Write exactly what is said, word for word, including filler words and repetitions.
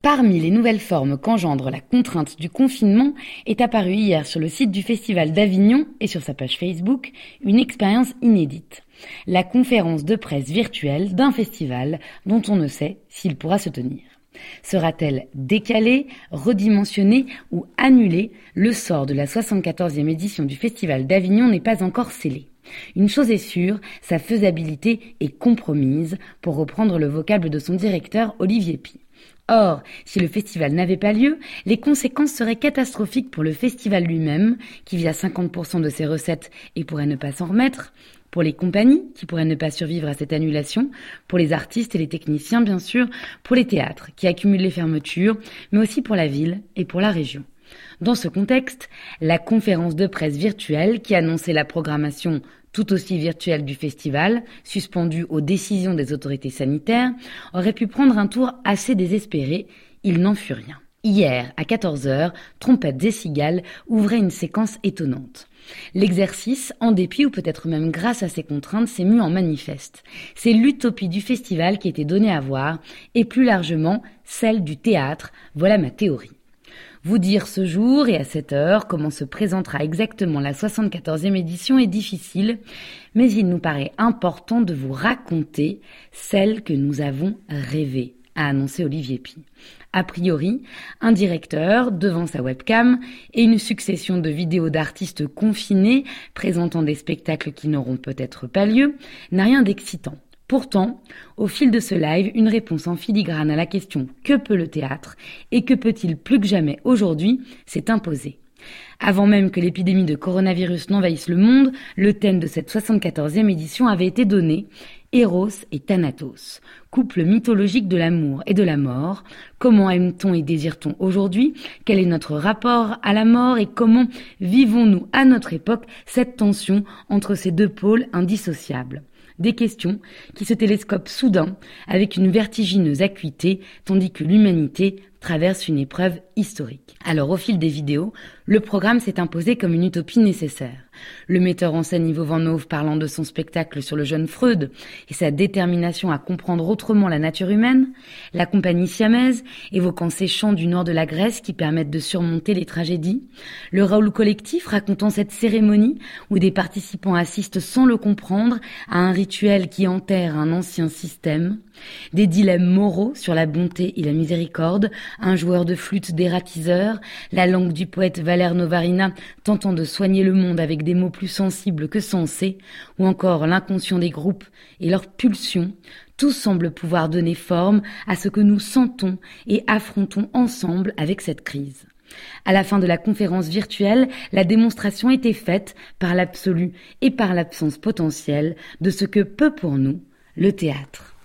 Parmi les nouvelles formes qu'engendre la contrainte du confinement est apparue hier sur le site du Festival d'Avignon et sur sa page Facebook une expérience inédite. La conférence de presse virtuelle d'un festival dont on ne sait s'il pourra se tenir. Sera-t-elle décalée, redimensionnée ou annulée? Le sort de la soixante-quatorzième édition du Festival d'Avignon n'est pas encore scellé. Une chose est sûre, sa faisabilité est compromise, pour reprendre le vocable de son directeur Olivier Py. Or, si le festival n'avait pas lieu, les conséquences seraient catastrophiques pour le festival lui-même, qui vit à cinquante pour cent de ses recettes et pourrait ne pas s'en remettre, pour les compagnies, qui pourraient ne pas survivre à cette annulation, pour les artistes et les techniciens bien sûr, pour les théâtres, qui accumulent les fermetures, mais aussi pour la ville et pour la région. Dans ce contexte, la conférence de presse virtuelle qui annonçait la programmation tout aussi virtuelle du festival, suspendue aux décisions des autorités sanitaires, aurait pu prendre un tour assez désespéré. Il n'en fut rien. Hier, à quatorze heures, trompettes et cigales ouvraient une séquence étonnante. L'exercice, en dépit ou peut-être même grâce à ces contraintes, s'est mu en manifeste. C'est l'utopie du festival qui était donnée à voir, et plus largement, celle du théâtre. Voilà ma théorie. Vous dire ce jour et à cette heure comment se présentera exactement la soixante-quatorzième édition est difficile, mais il nous paraît important de vous raconter celle que nous avons rêvée, a annoncé Olivier Py. A priori, un directeur devant sa webcam et une succession de vidéos d'artistes confinés présentant des spectacles qui n'auront peut-être pas lieu n'a rien d'excitant. Pourtant, au fil de ce live, une réponse en filigrane à la question « Que peut le théâtre ?» et « Que peut-il plus que jamais aujourd'hui ?» s'est imposée. Avant même que l'épidémie de coronavirus n'envahisse le monde, le thème de cette soixante-quatorzième édition avait été donné « Eros et Thanatos », couple mythologique de l'amour et de la mort. Comment aime-t-on et désire-t-on aujourd'hui? Quel est notre rapport à la mort et comment vivons-nous à notre époque cette tension entre ces deux pôles indissociables? Des questions qui se télescopent soudain avec une vertigineuse acuité, tandis que l'humanité traverse une épreuve historique. Alors au fil des vidéos, le programme s'est imposé comme une utopie nécessaire. Le metteur en scène Ivo Van Hove parlant de son spectacle sur le jeune Freud et sa détermination à comprendre autrement la nature humaine, la compagnie siamaise évoquant ces chants du nord de la Grèce qui permettent de surmonter les tragédies, le Raoul collectif racontant cette cérémonie où des participants assistent sans le comprendre à un rituel qui enterre un ancien système, des dilemmes moraux sur la bonté et la miséricorde, un joueur de flûte dératiseur, la langue du poète Valère Novarina tentant de soigner le monde avec des mots plus sensibles que sensés, ou encore l'inconscient des groupes et leurs pulsions, tout semble pouvoir donner forme à ce que nous sentons et affrontons ensemble avec cette crise. À la fin de la conférence virtuelle, la démonstration était faite par l'absolu et par l'absence potentielle de ce que peut pour nous le théâtre.